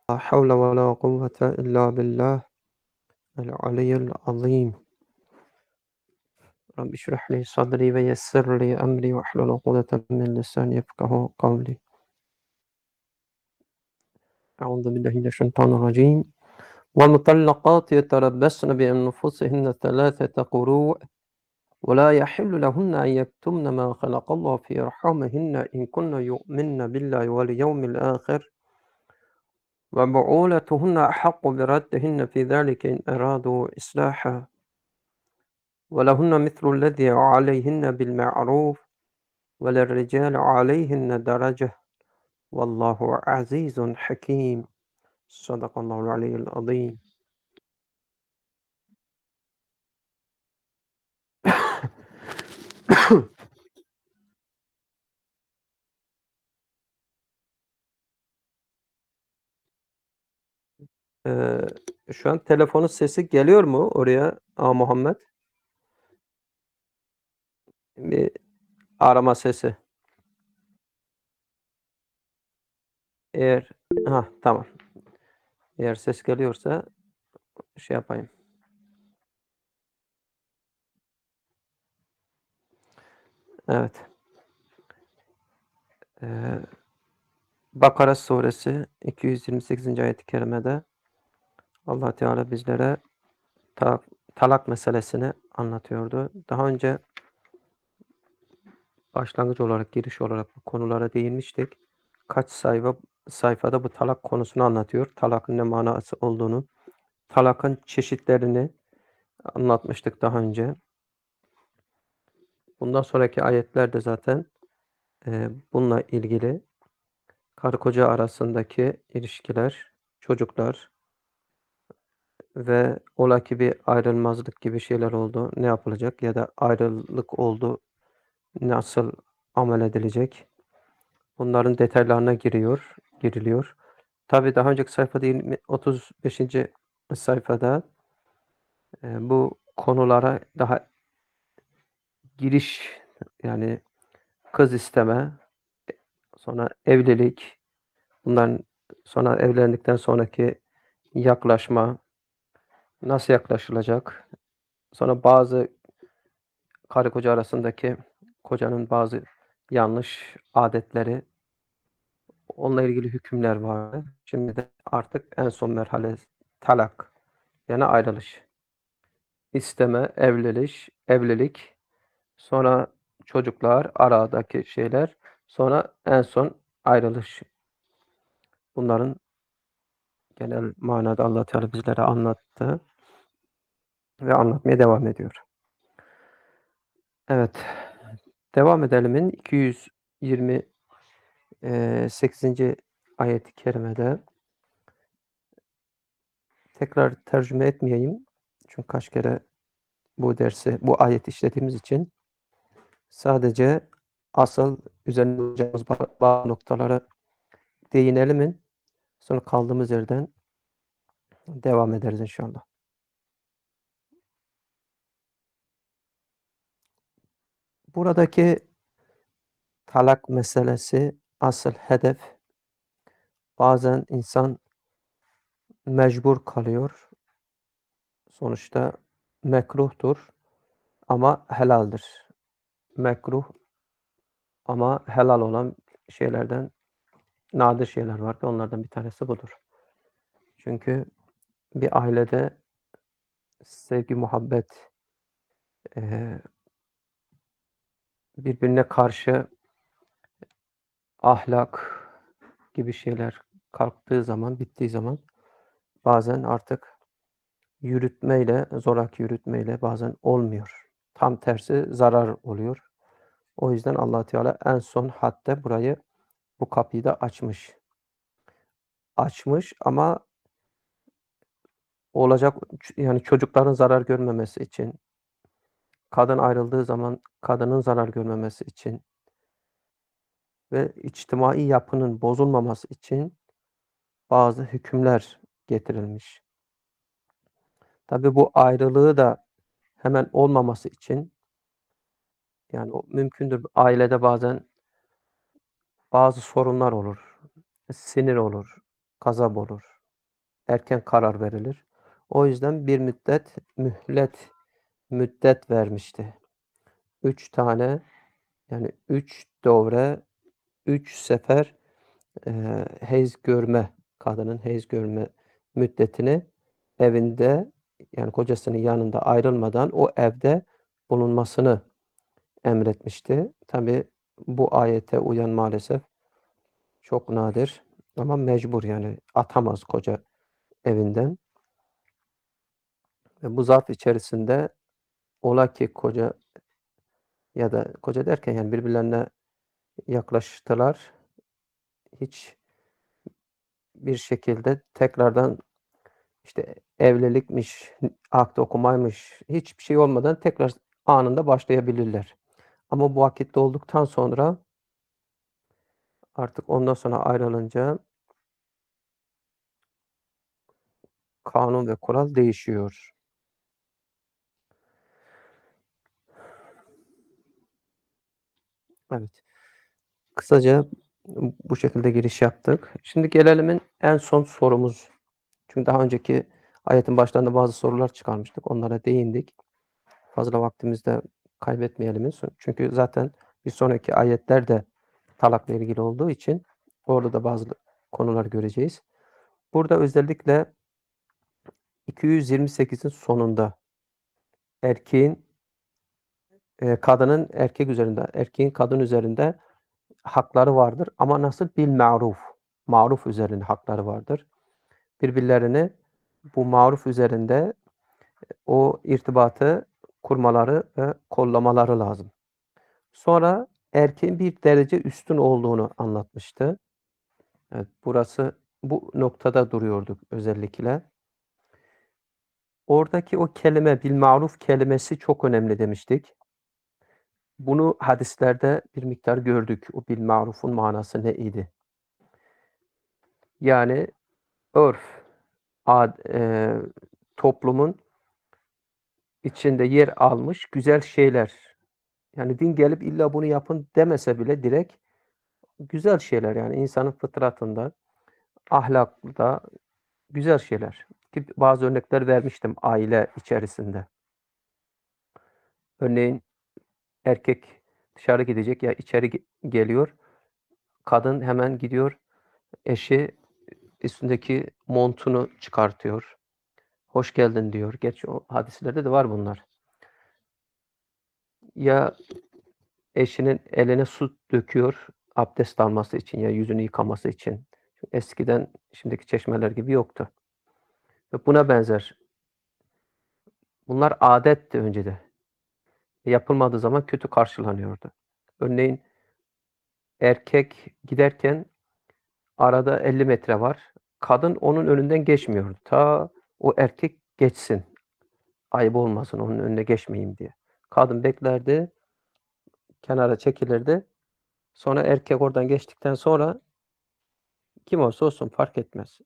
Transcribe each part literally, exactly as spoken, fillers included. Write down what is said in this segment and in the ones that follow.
لا حول ولا قوة إلا بالله العلي العظيم رب اشرح لي صدري ويسر لي أمري واحلل عقدة من لساني يفقهوا قولي أعوذ بالله من الشيطان الرجيم والمطلقات يتربصن بأنفسهن ثلاثة قروء ولا يحل لهن أن يكتمن ما خلق الله في أرحامهن إن كن يؤمن بالله واليوم الآخر وبعولتهن أحق بردهن في ذلك إن أرادوا إصلاحا ولهن مثل الذي عليهن بالمعروف وللرجال عليهن درجة والله عزيز حكيم صدق الله العلي العظيم. Eee, Şu an telefonun sesi geliyor mu oraya, a, Muhammed? Bir arama sesi. Eğer Hah, tamam. Eğer ses geliyorsa şey yapayım. Evet. Eee, Bakara suresi iki yüz yirmi sekizinci ayet-i kerimede Allah Teala bizlere ta talak meselesini anlatıyordu. Daha önce başlangıç olarak, giriş olarak bu konulara değinmiştik. Kaç sayfa sayfada bu talak konusunu anlatıyor. Talakın ne manası olduğunu, talakın çeşitlerini anlatmıştık daha önce. Bundan sonraki ayetler de zaten, eee, bununla ilgili. Karı koca arasındaki ilişkiler, çocuklar ve ola ki bir ayrılmazlık gibi şeyler oldu, ne yapılacak ya da ayrılık oldu, nasıl amel edilecek? Bunların detaylarına giriyor giriliyor. Tabii daha önceki sayfada yirmi otuz beşinci sayfada, eee, bu konulara daha giriş, yani kız isteme, sonra evlilik, bunların sonra evlendikten sonraki yaklaşma, nasıl yaklaşılacak? Sonra bazı karı koca arasındaki kocanın bazı yanlış adetleri, onunla ilgili hükümler vardı. Şimdi de artık en son merhale talak, yani ayrılış. İsteme, evliliş evlilik, sonra çocuklar, aradaki şeyler, sonra en son ayrılış. Bunların genel manada Allah Teala bizlere anlattı ve anlatmaya devam ediyor. Evet, devam edelim. iki yüz yirmi sekizinci ayet-i kerimede tekrar tercüme etmeyeyim. Çünkü kaç kere bu dersi, bu ayeti işlediğimiz için sadece asıl üzerine duracağımız ba bazı noktalara değinelim. Sonra kaldığımız yerden devam ederiz inşallah. Buradaki talak meselesi, asıl hedef, bazen insan mecbur kalıyor. Sonuçta mekruhtur ama helaldir. Mekruh ama helal olan şeylerden nadir şeyler var ki onlardan bir tanesi budur. Çünkü bir ailede sevgi, muhabbet, eee, birbirine karşı ahlak gibi şeyler kalktığı zaman, bittiği zaman bazen artık yürütmeyle, zoraki yürütmeyle bazen olmuyor. Tam tersi zarar oluyor. O yüzden Allah Teala en son hatta burayı, bu kapıyı da açmış. Açmış ama olacak, yani çocukların zarar görmemesi için, kadın ayrıldığı zaman kadının zarar görmemesi için ve içtimai yapının bozulmaması için bazı hükümler getirilmiş. Tabii bu ayrılığı da hemen olmaması için, yani o mümkündür. Ailede bazen bazı sorunlar olur. Sinir olur, gazap olur. erken karar verilir. O yüzden bir müddet mühlet müddet vermişti. üç tane, yani üç dovre, üç sefer, eee, heyz görme, kadının heyz görme müddetini evinde, yani kocasının yanında ayrılmadan o evde bulunmasını emretmişti. Tabii bu ayete uyan maalesef çok nadir ama mecbur, yani atamaz koca evinden. Ve bu zarf içerisinde ola ki koca ya da koca derken yani birbirlerine yaklaştılar. Hiç bir şekilde tekrardan, işte, evlilikmiş, akt okumaymış, hiçbir şey olmadan tekrar anında başlayabilirler. Ama bu vakit dolduktan sonra artık ondan sonra ayrılınca kanun ve kural değişiyor. Evet. Kısaca bu şekilde giriş yaptık. Şimdi gelelim en son sorumuz. Çünkü daha önceki ayetin başlarında bazı sorular çıkarmıştık. Onlara değindik. Fazla vaktimizi de kaybetmeyelim. Çünkü zaten bir sonraki ayetler de talakla ilgili olduğu için orada da bazı konular göreceğiz. Burada özellikle iki yüz yirmi sekizin sonunda erkeğin, eee, kadının erkek üzerinde, erkeğin kadın üzerinde hakları vardır ama nasıl? Bil ma'ruf. Maruf üzerinde hakları vardır. Birbirlerini bu maruf üzerinde o irtibatı kurmaları ve kollamaları lazım. Sonra erkeğin bir derece üstün olduğunu anlatmıştı. Evet, burası bu noktada duruyorduk özellikle. Oradaki o kelime, bil maruf kelimesi çok önemli demiştik. Bunu hadislerde bir miktar gördük. O bil maruf'un manası ne idi? Yani örf, ad eee, toplumun içinde yer almış güzel şeyler. Yani din gelip illa bunu yapın demese bile direkt güzel şeyler, yani insanın fıtratında, ahlakta güzel şeyler. Ki bazı örnekler vermiştim aile içerisinde. Örneğin erkek dışarı gidecek ya içeri ge geliyor. Kadın hemen gidiyor, eşi üstündeki montunu çıkartıyor. "Hoş geldin." diyor. Gerçi o hadislerde de var bunlar. Ya eşinin eline su döküyor abdest alması için ya yüzünü yıkaması için. Eskiden şimdiki çeşmeler gibi yoktu. Ve buna benzer. Bunlar âdetti önceden. Yapılmadığı zaman kötü karşılanıyordu. Örneğin erkek giderken arada elli metre var. Kadın onun önünden geçmiyordu. Ta o erkek geçsin. Ayıp olmasın, onun önüne geçmeyeyim diye. Kadın beklerdi, kenara çekilirdi. Sonra erkek oradan geçtikten sonra kim olursa olsun fark etmez.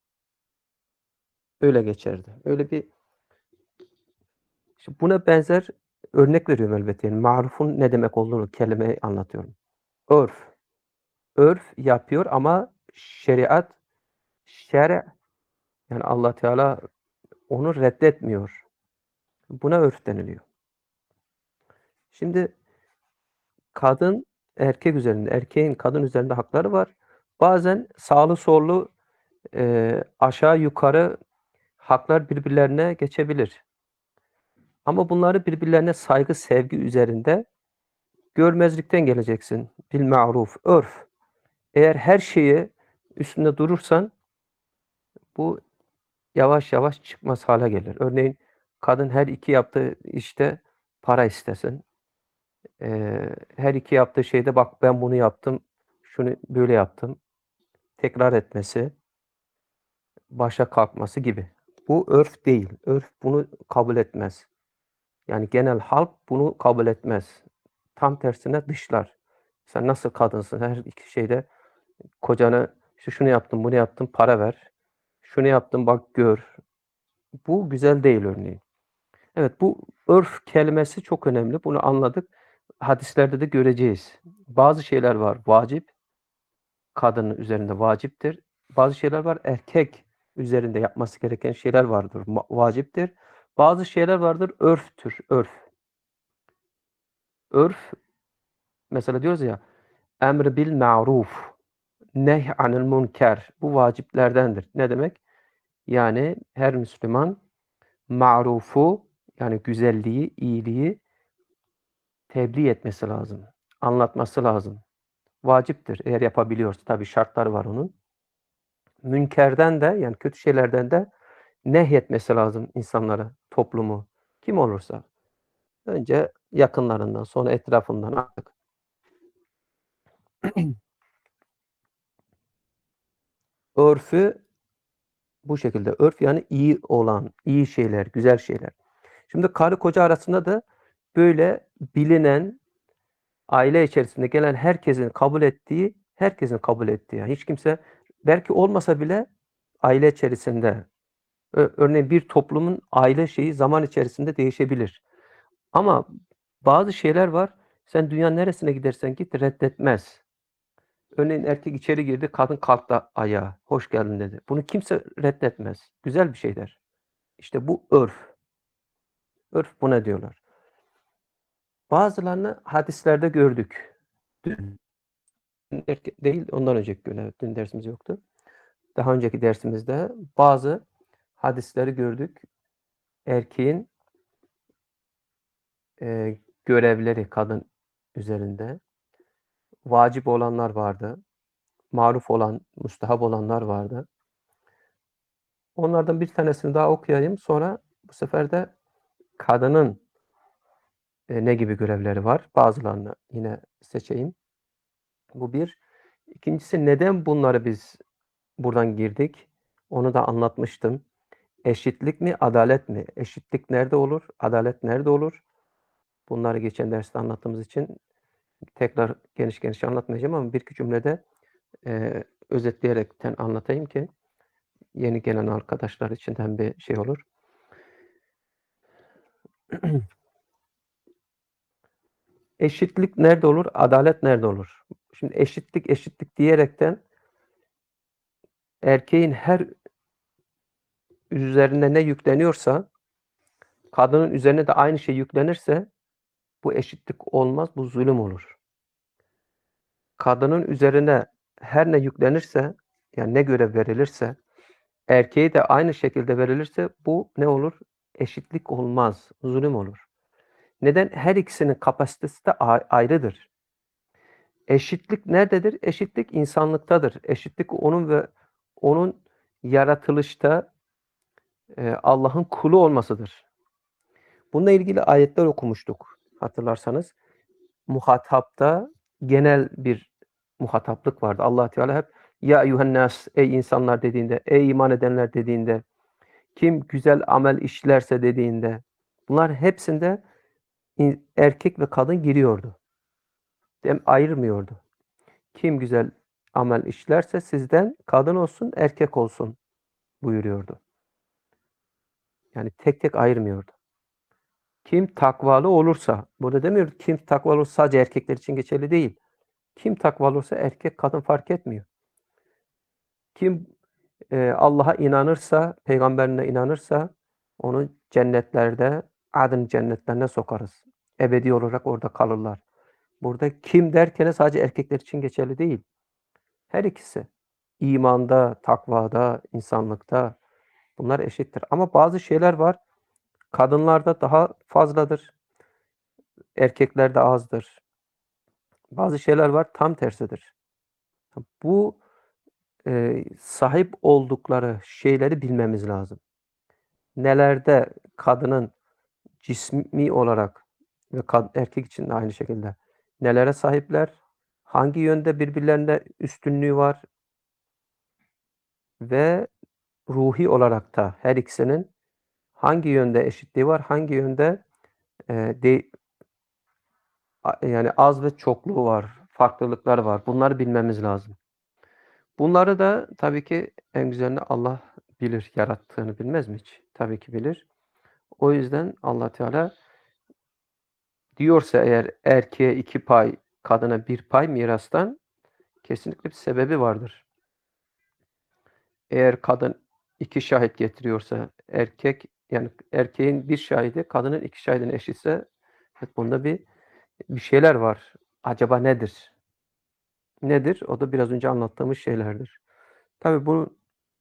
Öyle geçerdi. Öyle bir işte buna benzer örnek veriyorum elbette. Yani marufun ne demek olduğunu, kelimeyi anlatıyorum. Örf. Örf yapıyor ama şeriat, şer' yani Allah Teala onu reddetmiyor. Buna örf deniliyor. Şimdi kadın erkek üzerinde, erkeğin kadın üzerinde hakları var. Bazen sağlı sollu, eee, aşağı yukarı haklar birbirlerine geçebilir. Ama bunları birbirlerine saygı, sevgi üzerinde görmezlikten geleceksin. Bil ma'ruf, örf. Eğer her şeyi üstünde durursan bu yavaş yavaş çıkmaz hâle gelir. Örneğin kadın her iki yaptığı işte para istesin. Eee, her iki yaptığı şeyde bak ben bunu yaptım, şunu böyle yaptım, tekrar etmesi, başa kalkması gibi. Bu örf değil. Örf bunu kabul etmez. Yani genel halk bunu kabul etmez. Tam tersine dışlar. Sen nasıl kadınsın? Her iki şeyde kocana işte şunu yaptım, bunu yaptım, para ver. Şunu yaptım, bak gör. Bu güzel değil örneğin. Evet, bu örf kelimesi çok önemli. Bunu anladık. Hadislerde de göreceğiz. Bazı şeyler var vacip, kadının üzerinde vaciptir. Bazı şeyler var erkek üzerinde yapması gereken şeyler vardır, vaciptir. Bazı şeyler vardır, örftür, örf. Örf, mesela diyoruz ya, emr bil ma'ruf, nehy anil münker. Bu vaciplerdendir. Ne demek? Yani her Müslüman ma'rufu, yani güzelliği, iyiliği tebliğ etmesi lazım. Anlatması lazım. Vaciptir eğer yapabiliyorsa. Tabii şartları var onun. Münkerden de, yani kötü şeylerden de nehyetmesi lazım insanları, toplumu. Kim olursa. Önce yakınlarından, sonra etrafından artık. Örfü bu şekilde. Örf yani iyi olan, iyi şeyler, güzel şeyler. Şimdi karı koca arasında da böyle bilinen, aile içerisinde gelen herkesin kabul ettiği, herkesin kabul ettiği. Yani hiç kimse, belki olmasa bile aile içerisinde, örneğin bir toplumun aile şeyi zaman içerisinde değişebilir. Ama bazı şeyler var, sen dünyanın neresine gidersen git reddetmez. Örneğin erkek içeri girdi, kadın kalktı ayağa, hoş geldin dedi. Bunu kimse reddetmez. Güzel bir şeydir. İşte bu örf. Örf buna diyorlar. Bazılarını hadislerde gördük. Dün değil, ondan önceki gün, evet, dün dersimiz yoktu. Daha önceki dersimizde bazı hadisleri gördük. Erkeğin e, görevleri kadın üzerinde vacip olanlar vardı. Maruf olan, mustahap olanlar vardı. Onlardan bir tanesini daha okuyayım. Sonra bu sefer de kadının e, ne gibi görevleri var? Bazılarını yine seçeyim. Bu bir. İkincisi, neden bunları biz buradan girdik? Onu da anlatmıştım. Eşitlik mi, adalet mi? Eşitlik nerede olur? Adalet nerede olur? Bunları geçen derste anlattığımız için tekrar geniş geniş anlatmayacağım ama bir iki cümlede e, özetleyerekten anlatayım ki yeni gelen arkadaşlar için hem bir şey olur. Eşitlik nerede olur? Adalet nerede olur? Şimdi eşitlik eşitlik diyerekten erkeğin her üzerine ne yükleniyorsa kadının üzerine de aynı şey yüklenirse bu eşitlik olmaz, bu zulüm olur. Kadının üzerine her ne yüklenirse, yani ne görev verilirse, erkeğe de aynı şekilde verilirse bu ne olur? Eşitlik olmaz, zulüm olur. Neden? Her ikisinin kapasitesi de ayrıdır. Eşitlik nerededir? Eşitlik insanlıktadır. Eşitlik onun ve onun yaratılışta e, Allah'ın kulu olmasıdır. Bununla ilgili ayetler okumuştuk hatırlarsanız. Muhatapta genel bir muhataplık vardı. Allah Teala hep ya eyyuhennas, ey insanlar dediğinde, ey iman edenler dediğinde, kim güzel amel işlerse dediğinde, bunlar hepsinde erkek ve kadın giriyordu. Dem ayırmıyordu. Kim güzel amel işlerse sizden kadın olsun, erkek olsun buyuruyordu. Yani tek tek ayırmıyordu. Kim takvalı olursa, burada demiyor kim takvalı olursa sadece erkekler için geçerli değil. Kim takvalı olursa erkek kadın fark etmiyor. Kim e, Allah'a inanırsa, peygamberine inanırsa onu cennetlerde, adın cennetlerine sokarız. Ebedi olarak orada kalırlar. Burada kim derken sadece erkekler için geçerli değil. Her ikisi. İmanda, takvada, insanlıkta bunlar eşittir. Ama bazı şeyler var. Kadınlarda daha fazladır. Erkeklerde azdır. Bazı şeyler var tam tersidir. Bu e, sahip oldukları şeyleri bilmemiz lazım. Nelerde kadının cismi olarak ve erkek için de aynı şekilde nelere sahipler, hangi yönde birbirlerine üstünlüğü var ve ruhi olarak da her ikisinin hangi yönde eşitliği var, hangi yönde e, de, yani az ve çokluğu var, farklılıklar var. Bunları bilmemiz lazım. Bunları da tabii ki en güzelini Allah bilir. Yarattığını bilmez mi hiç? Tabii ki bilir. O yüzden Allah Teala diyorsa eğer erkeğe iki pay, kadına bir pay mirastan kesinlikle bir sebebi vardır. Eğer kadın iki şahit getiriyorsa erkek, yani erkeğin bir şahidi, kadının iki şahidine eşitse bunda bir bir şeyler var. Acaba nedir? Nedir? O da biraz önce anlattığımız şeylerdir. Tabii bu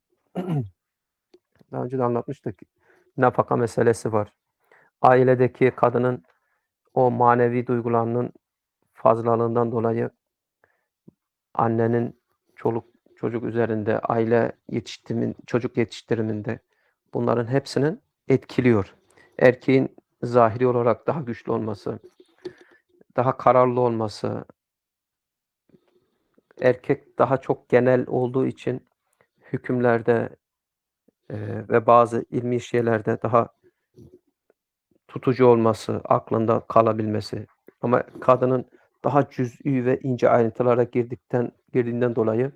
daha önce de anlatmıştık. Nafaka meselesi var. Ailedeki kadının o manevi duygularının fazlalığından dolayı annenin çoluk çocuk üzerinde, aile yetiştirimin çocuk yetiştiriminde bunların hepsinin etkiliyor. Erkeğin zahiri olarak daha güçlü olması, daha kararlı olması, erkek daha çok genel olduğu için hükümlerde, eee, ve bazı ilmi şeylerde daha tutucu olması, aklında kalabilmesi ama kadının daha cüz'i ve ince ayrıntılara girdikten girdiğinden dolayı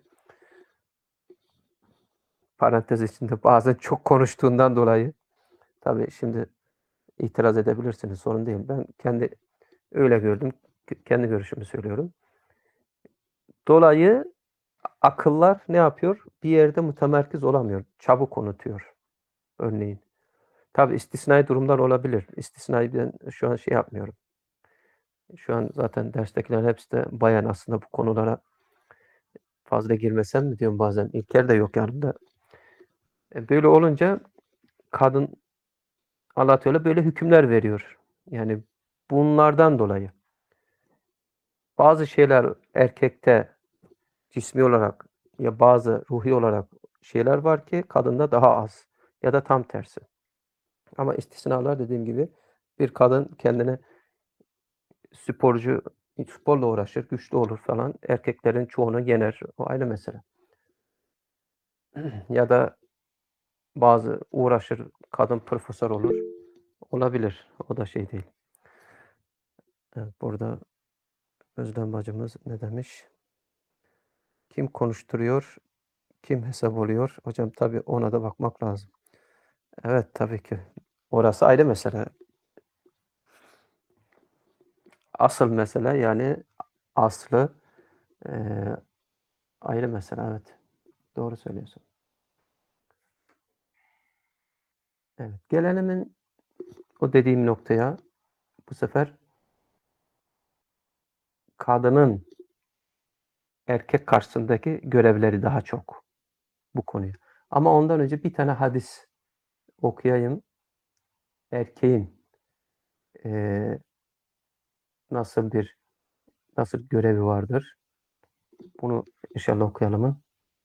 parantez içinde bazen çok konuştuğundan dolayı tabii şimdi itiraz edebilirsiniz, sorun değil. Ben kendi öyle gördüm. Kendi görüşümü söylüyorum. Dolayı akıllar ne yapıyor? Bir yerde mütemerkiz olamıyor. Çabuk unutuyor örneğin. Tabii istisnai durumlar olabilir. İstisnai ben şu an şey yapmıyorum. Şu an zaten derstekilerin hepsi de bayan aslında bu konulara fazla girmesem mi diyorum bazen. İlker de yok yanımda. E, böyle olunca kadın Allah Teala böyle hükümler veriyor. Yani bunlardan dolayı bazı şeyler erkekte cismi olarak ya bazı ruhi olarak şeyler var ki kadında daha az ya da tam tersi. Ama istisnalar dediğim gibi bir kadın kendine sporcu, sporla uğraşır, güçlü olur falan. Erkeklerin çoğunu yener. O ayrı mesele. Ya da bazı uğraşır, kadın profesör olur. Olabilir. O da şey değil. Evet, burada Özlem bacımız ne demiş? Kim konuşturuyor, kim hesap oluyor? Hocam tabii ona da bakmak lazım. Evet tabii ki. Orası ayrı mesele. Asıl mesele yani aslı eee, ayrı mesele. Evet. Doğru söylüyorsun. Evet. Gelenimin o dediğim noktaya bu sefer kadının erkek karşısındaki görevleri daha çok bu konuyu. Ama ondan önce bir tane hadis okuyayım. Erkeğin eee, nasıl bir nasıl görevi vardır? Bunu inşallah okuyalım.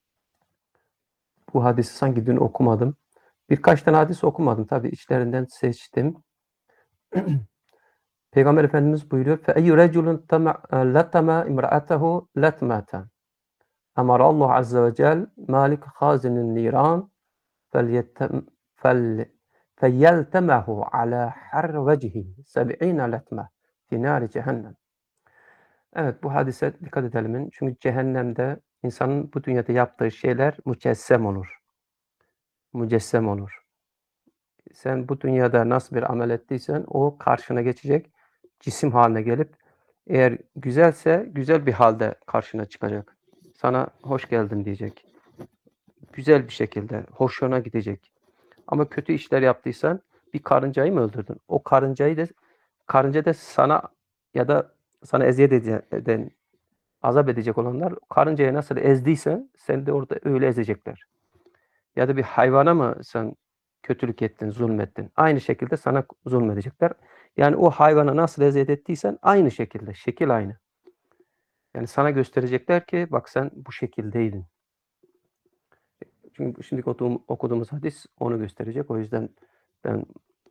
Bu hadisi sanki dün okumadım. Birkaç tane hadis okumadım. Tabii içlerinden seçtim. Peygamber Efendimiz buyuruyor: "Fe eyyü reculun latama imra'atehu latmatan. Emarallahu azze ve cel malik hazinin niran فليتم فل فليلتمه على حر وجهه سبعين لتمة في نار cehennem." Evet, bu hadise dikkat edelim. Çünkü cehennemde insanın bu dünyada yaptığı şeyler mücessem olur. Mücessem olur. Sen bu dünyada nasıl bir amel ettiysen o karşına geçecek, cisim haline gelip eğer güzelse güzel bir halde karşına çıkacak. Sana hoş geldin diyecek. Güzel bir şekilde, hoşuna gidecek. Ama kötü işler yaptıysan bir karıncayı mı öldürdün? O karıncayı da karınca da sana ya da sana eziyet eden, azap edecek olanlar karıncayı nasıl ezdiysen seni de orada öyle ezecekler. Ya da bir hayvana mı sen kötülük ettin, zulmettin? Aynı şekilde sana zulmedecekler. Yani o hayvana nasıl eziyet ettiysen aynı şekilde, şekil aynı. Yani sana gösterecekler ki bak sen bu şekildeydin. Çünkü şimdi okuduğum, okuduğumuz hadis onu gösterecek. O yüzden ben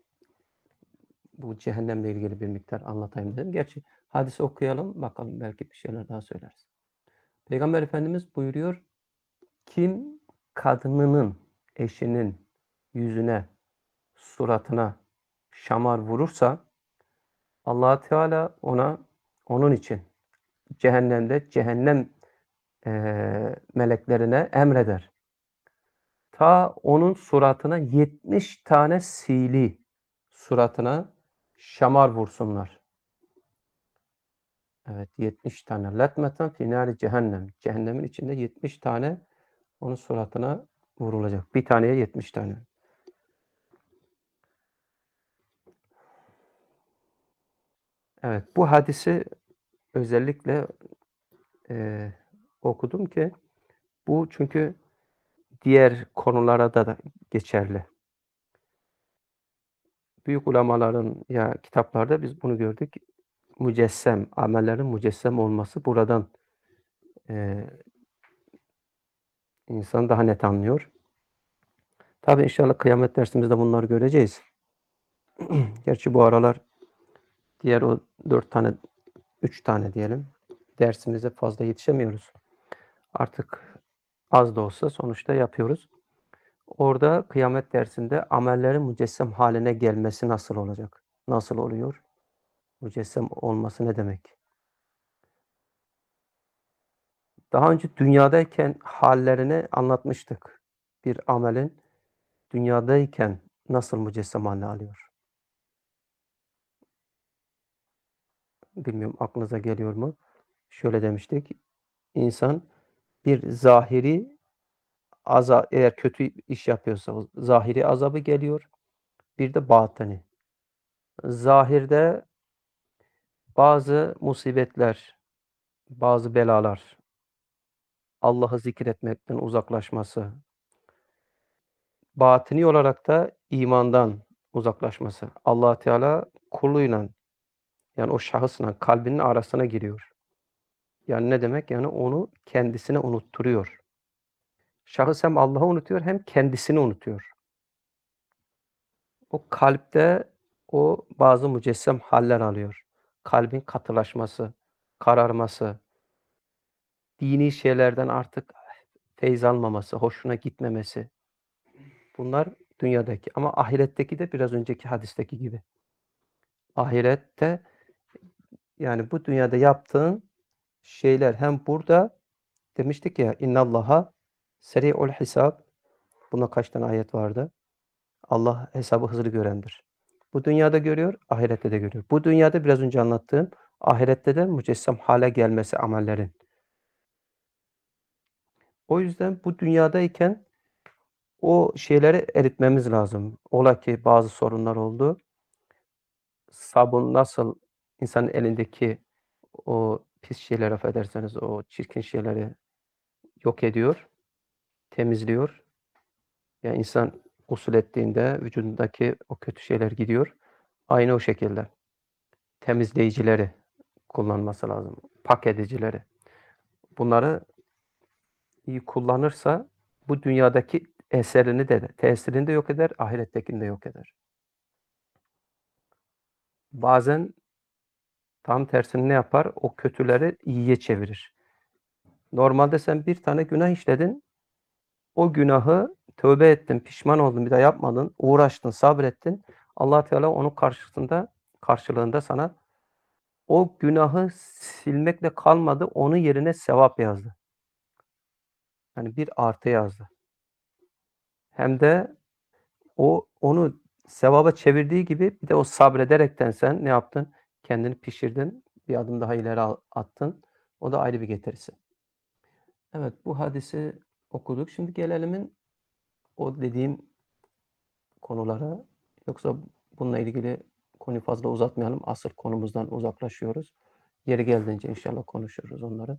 bu cehennemle ilgili bir miktar anlatayım dedim. Gerçi hadisi okuyalım bakalım belki bir şeyler daha söyleriz. Peygamber Efendimiz buyuruyor: kim kadınının, eşinin yüzüne, suratına şamar vurursa Allah Teala ona onun için cehennemde cehennem eee, meleklerine emreder. Ta onun suratına yetmiş tane sili suratına şamar vursunlar. Evet, yetmiş tane. Letmeten fî nâri cehennem. Cehennemin içinde yetmiş tane onun suratına vurulacak. Bir taneye yetmiş tane. Evet, bu hadisi özellikle, eee, okudum ki bu çünkü diğer konulara da da geçerli. Büyük ulemaların ya kitaplarda biz bunu gördük. Mücessem, amellerin mücessem olması buradan, eee insan daha net anlıyor. Tabii inşallah kıyamet dersimizde bunları göreceğiz. Gerçi bu aralar diğer o dört tane, üç tane diyelim, dersimize fazla yetişemiyoruz. Artık az da olsa sonuçta yapıyoruz. Orada kıyamet dersinde amellerin mücessem haline gelmesi nasıl olacak? Nasıl oluyor? Mücessem olması ne demek? Daha önce dünyadayken hallerini anlatmıştık. Bir amelin dünyadayken nasıl mücessem hâline alıyor? Bilmiyorum aklınıza geliyor mu? Şöyle demiştik, insan bir zahiri aza eğer kötü iş yapıyorsa o zahiri azabı geliyor, bir de batini. Zahirde bazı musibetler, bazı belalar, Allah'ı zikretmekten uzaklaşması, batini olarak da imandan uzaklaşması. Allah Teala kuluyla, yani o şahısla kalbinin arasına giriyor. Yani ne demek? Yani onu kendisine unutturuyor. Şahıs hem Allah'ı unutuyor hem kendisini unutuyor. O kalpte o bazı mücessem hâller alıyor. Kalbin katılaşması, kararması, dini şeylerden artık feyz almaması, hoşuna gitmemesi. Bunlar dünyadaki ama ahiretteki de biraz önceki hadisteki gibi. Ahirette, yani bu dünyada yaptığın şeyler hem burada demiştik ya innallaha seri'ul hisab. Buna kaç tane ayet vardı? Allah hesabı hızlı görendir. Bu dünyada görüyor, ahirette de görüyor. Bu dünyada biraz önce anlattığım, ahirette de mücessem hâle gelmesi amellerin. O yüzden bu dünyadayken o şeyleri eritmemiz lazım. Ola ki bazı sorunlar oldu. Sabun nasıl insanın elindeki o pis şeyleri, affedersiniz, o çirkin şeyleri yok ediyor, temizliyor. Yani insan gusül ettiğinde vücudundaki o kötü şeyler gidiyor. Aynı o şekilde temizleyicileri kullanması lazım, pak edicileri. Bunları iyi kullanırsa bu dünyadaki eserini de, tesirini de yok eder, ahirettekini de yok eder. Bazen tam tersini ne yapar? O kötüleri iyiye çevirir. Normalde sen bir tane günah işledin, o günahı tövbe ettin, pişman oldun, bir daha yapmadın, uğraştın, sabrettin. Allah Teala onun karşısında karşılığında sana o günahı silmekle kalmadı, onun yerine sevap yazdı. Yani bir artı yazdı. Hem de o onu sevaba çevirdiği gibi bir de o sabrederekten sen ne yaptın? Kendini pişirdin, bir adım daha ileri a attın. O da ayrı bir getirisi. Evet, bu hadisi okuduk. Şimdi gelelimin o dediğim konulara. Yoksa bununla ilgili konuyu fazla uzatmayalım. Asıl konumuzdan uzaklaşıyoruz. Yeri geldiğince inşallah konuşuruz onları.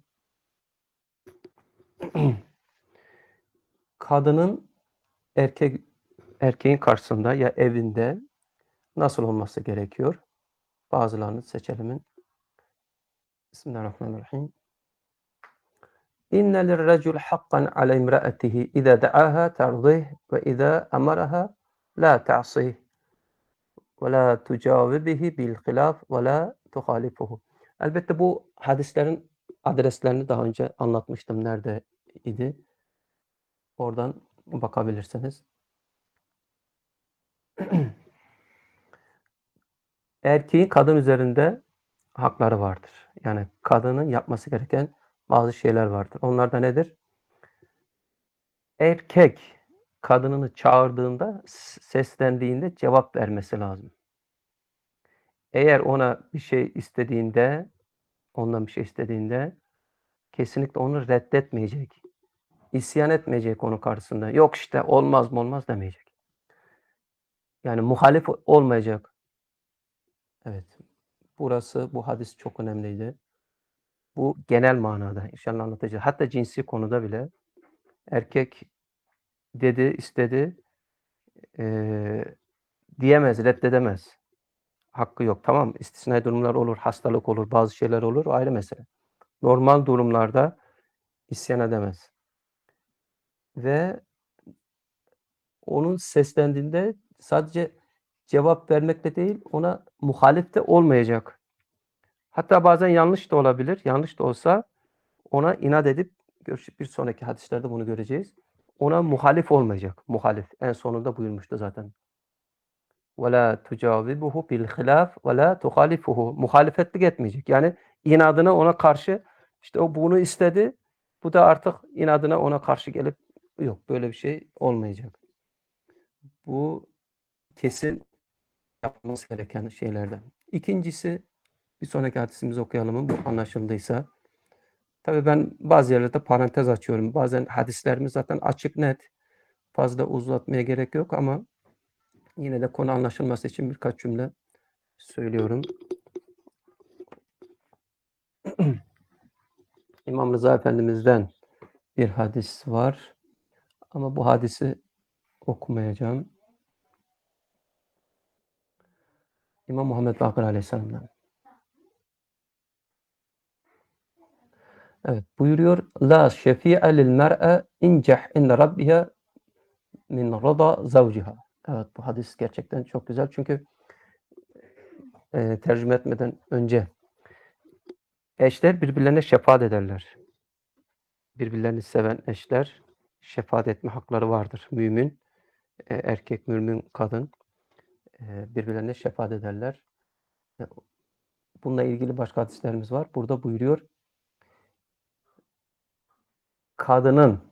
Kadının erkek erkeğin karşısında ya evinde nasıl olması gerekiyor? Bazılarını seçelim. Bismillahirrahmanirrahim. İnne lirracul hakkan ala imraatihi iza da'aha tardih ve iza amaraha la ta'sih ve la tucavibihi bil hilaf ve la tuhalifuhu. Elbette bu hadislerin adreslerini daha önce anlatmıştım. Nerede idi? Oradan bakabilirsiniz. Erkeğin kadın üzerinde hakları vardır. Yani kadının yapması gereken bazı şeyler vardır. Onlar da nedir? Erkek kadınını çağırdığında, seslendiğinde cevap vermesi lazım. Eğer ona bir şey istediğinde, ondan bir şey istediğinde kesinlikle onu reddetmeyecek. İsyan etmeyecek onun karşısında. Yok işte olmaz mı olmaz demeyecek. Yani muhalif olmayacak. Evet. Burası, bu hadis çok önemliydi. Bu genel manada inşallah anlatacağız. Hatta cinsi konuda bile erkek dedi, istedi, eee, diyemez, reddedemez. Hakkı yok. Tamam, istisnai durumlar olur, hastalık olur, bazı şeyler olur, o ayrı mesele. Normal durumlarda isyan edemez. Ve onun seslendiğinde sadece cevap vermekle değil, ona muhalif de olmayacak. Hatta bazen yanlış da olabilir. Yanlış da olsa ona inat edip, bir sonraki hadislerde bunu göreceğiz. Ona muhalif olmayacak. Muhalif. En sonunda buyurmuştu zaten. وَلَا تُجَاوِبُهُ بِالْخِلَافِ وَلَا تُخَالِفُهُ. Muhalefetlik etmeyecek. Yani inadına ona karşı, işte o bunu istedi, bu da artık inadına ona karşı gelip, yok böyle bir şey olmayacak. Bu kesin yapılması gereken şeylerden. İkincisi, bir sonraki hadisimizi okuyalım mı? Bu anlaşıldıysa. Tabii ben bazı yerlerde parantez açıyorum. Bazen hadislerimiz zaten açık net. Fazla uzatmaya gerek yok ama yine de konu anlaşılması için birkaç cümle söylüyorum. İmam Rıza Efendimiz'den bir hadis var. Ama bu hadisi okumayacağım. İmam Muhammed Bakır Aleyhisselam'dan. Evet, buyuruyor. La şefi'e lil mer'e inceh inde rabbiha min rıda zavciha. Evet, bu hadis gerçekten çok güzel. Çünkü e, tercüme etmeden önce eşler birbirlerine şefaat ederler. Birbirlerini seven eşler şefaat etme hakları vardır. Mümin e, erkek, mümin kadın e, birbirlerine şefaat ederler. E, bununla ilgili başka hadislerimiz var. Burada buyuruyor. Kadının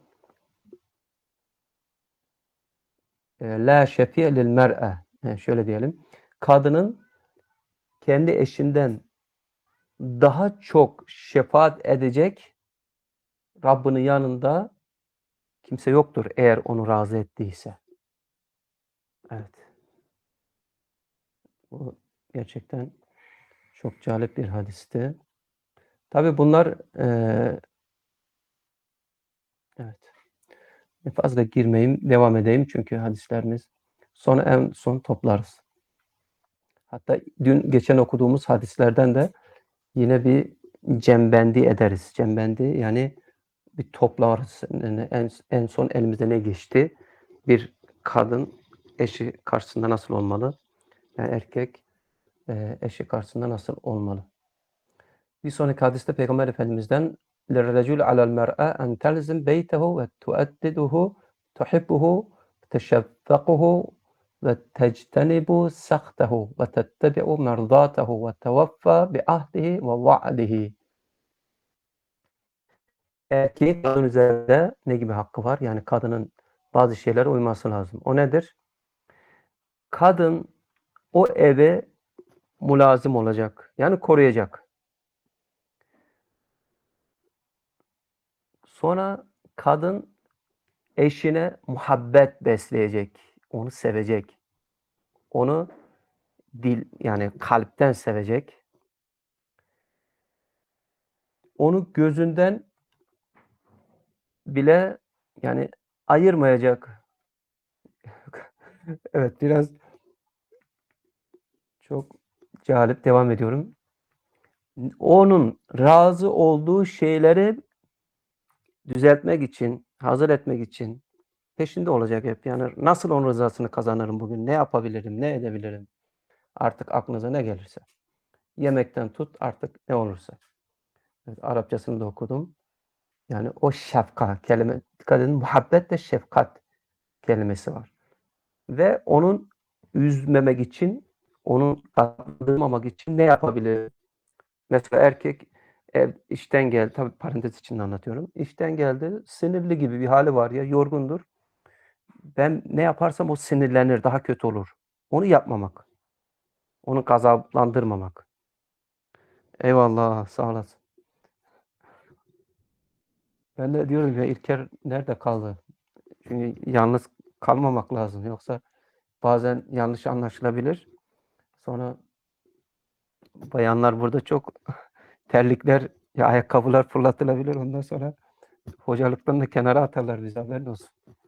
e, la şefi'e lil mer'e. Yani şöyle diyelim. Kadının kendi eşinden daha çok şefaat edecek Rabbinin yanında kimse yoktur eğer onu razı ettiyse. Evet. Bu gerçekten çok cazip bir hadisti. Tabii bunlar e, evet. Fazla girmeyeyim, devam edeyim çünkü hadislerimiz sonra en son toplarız. Hatta dün geçen okuduğumuz hadislerden de yine bir cembendi ederiz. Cembendi yani bir toplarız. Yani en, en son elimizde ne geçti? Bir kadın eşi karşısında nasıl olmalı? Yani erkek e, eşi karşısında nasıl olmalı? Bir sonraki hadiste Peygamber Efendimiz'den لِلرَّجُلِ عَلَى الْمَرْأَةِ أَنْ تَلْزِمْ بَيْتَهُ وَتُؤَدِّدُهُ تُحِبُّهُ تَشَفَّقُهُ وَتَجْتَنِبُ سَخْطَهُ وَتَتَّبِعُ مَرْضَاتَهُ وَتَوَفَّى بِعَهْدِهِ وَوَعْدِهِ. Erkeğin kadın üzerinde ne gibi hakkı var? Yani kadının bazı şeylere uyması lazım. O nedir? Kadın o eve mulazim olacak. Yani koruyacak. Sonra kadın eşine muhabbet besleyecek. Onu sevecek. Onu dil yani kalpten sevecek. Onu gözünden bile yani ayırmayacak. Evet, biraz çok cazip, devam ediyorum. Onun razı olduğu şeyleri düzeltmek için, hazır etmek için peşinde olacak hep. Yani nasıl onun rızasını kazanırım bugün? Ne yapabilirim? Ne edebilirim? Artık aklınıza ne gelirse. Yemekten tut artık ne olursa. Evet, Arapçasını da okudum. Yani o şefka kelime, dikkat edin, muhabbet de şefkat kelimesi var. Ve onun üzmemek için, onu kandırmamak için ne yapabilir? Mesela erkek ev, işten geldi, tabii parantez içinde anlatıyorum. İşten geldi, sinirli gibi bir hali var ya, yorgundur. Ben ne yaparsam o sinirlenir, daha kötü olur. Onu yapmamak. Onu gazaplandırmamak. Eyvallah, sağ olasın. Ben de diyorum ya İlker nerede kaldı? Çünkü yalnız kalmamak lazım. Yoksa bazen yanlış anlaşılabilir. Sonra bayanlar burada çok terlikler, ya ayakkabılar fırlatılabilir. Ondan sonra hocalıktan da kenara atarlar bizi. Haberin olsun.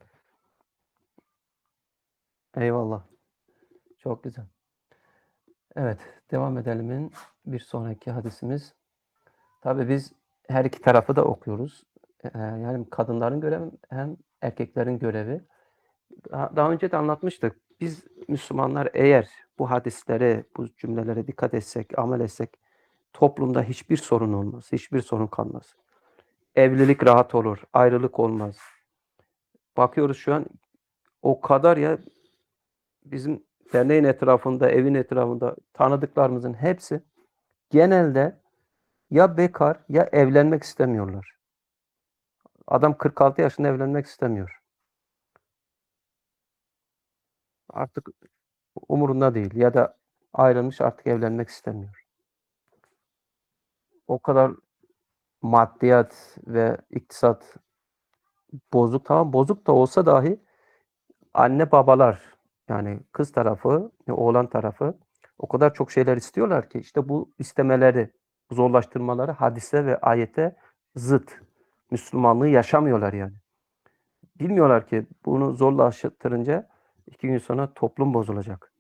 Eyvallah. Çok güzel. Evet. Devam edelim. Bir sonraki hadisimiz. Tabii biz her iki tarafı da okuyoruz. Ee, yani kadınların görevi hem erkeklerin görevi. Daha, daha önce de anlatmıştık. Biz Müslümanlar eğer bu hadislere, bu cümlelere dikkat etsek, amel etsek toplumda hiçbir sorun olmaz. Hiçbir sorun kalmaz. Evlilik rahat olur. Ayrılık olmaz. Bakıyoruz şu an o kadar ya bizim derneğin etrafında, evin etrafında tanıdıklarımızın hepsi genelde ya bekar ya evlenmek istemiyorlar. Adam kırk altı yaşında evlenmek istemiyor. Artık umurunda değil ya da ayrılmış artık evlenmek istemiyor. O kadar maddiyat ve iktisat bozuk. Tamam bozuk da olsa dahi anne babalar yani kız tarafı, oğlan tarafı o kadar çok şeyler istiyorlar ki işte bu istemeleri, bu zorlaştırmaları hadise ve ayete zıt. Müslümanlığı yaşamıyorlar yani. Bilmiyorlar ki bunu zorlaştırınca iki gün sonra toplum bozulacak.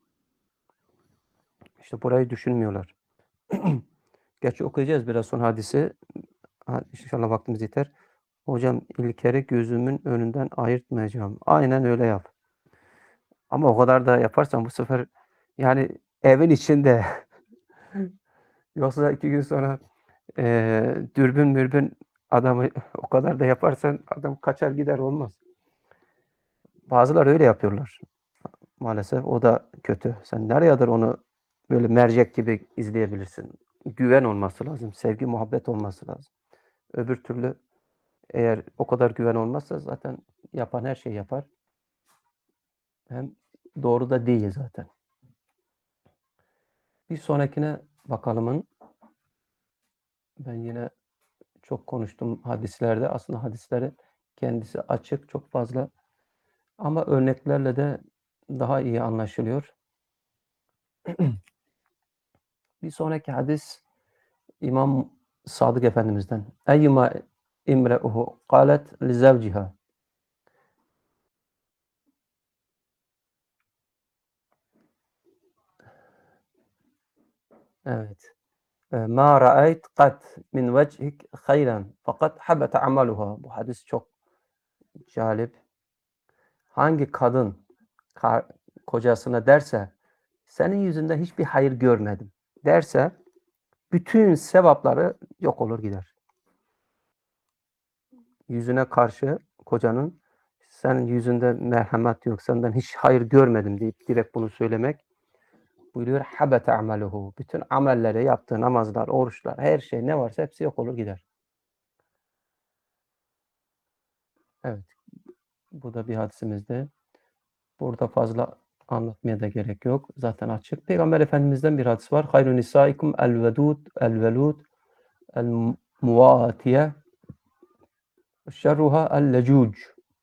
İşte burayı düşünmüyorlar. Gerçi okuyacağız biraz sonra hadisi. İnşallah vaktimiz yeter. Hocam İlker'i gözümün önünden ayırtmayacağım. Aynen öyle yap. Ama o kadar da yaparsan bu sefer yani evin içinde yoksa iki gün sonra e, dürbün mürbün adamı o kadar da yaparsan adam kaçar gider olmaz. Bazıları öyle yapıyorlar. Maalesef o da kötü. Sen nereye kadar onu böyle mercek gibi izleyebilirsin? Güven olması lazım. Sevgi, muhabbet olması lazım. Öbür türlü eğer o kadar güven olmazsa zaten yapan her şeyi yapar. Hem doğru da değil zaten. Bir sonrakine bakalımın. Ben yine çok konuştum hadislerde. Aslında hadisleri kendisi açık, çok fazla. Ama örneklerle de daha iyi anlaşılıyor. Bir sonraki hadis İmam Sadık Efendimiz'den. Eyyuma imre'uhu qalet li zevciha. Evet. Ma ra'ayt kat min vechik hayran fakat habata amaluha. Bu hadis çok cazip. Hangi kadın kocasına derse senin yüzünden hiçbir hayır görmedim derse bütün sevapları yok olur gider. Yüzüne karşı kocanın senin yüzünde merhamet yok, senden hiç hayır görmedim deyip direkt bunu söylemek buyuruyor. Habete ameluhu. Bütün amelleri, yaptığı namazlar, oruçlar, her şey ne varsa hepsi yok olur gider. Evet. Bu da bir hadisimizde. Burada fazla anlatmaya da gerek yok. Zaten açık. Peygamber Efendimiz'den bir hadis var. Hayrun nisaikum el vedud el velud el muvatiye şerruha el lecuc.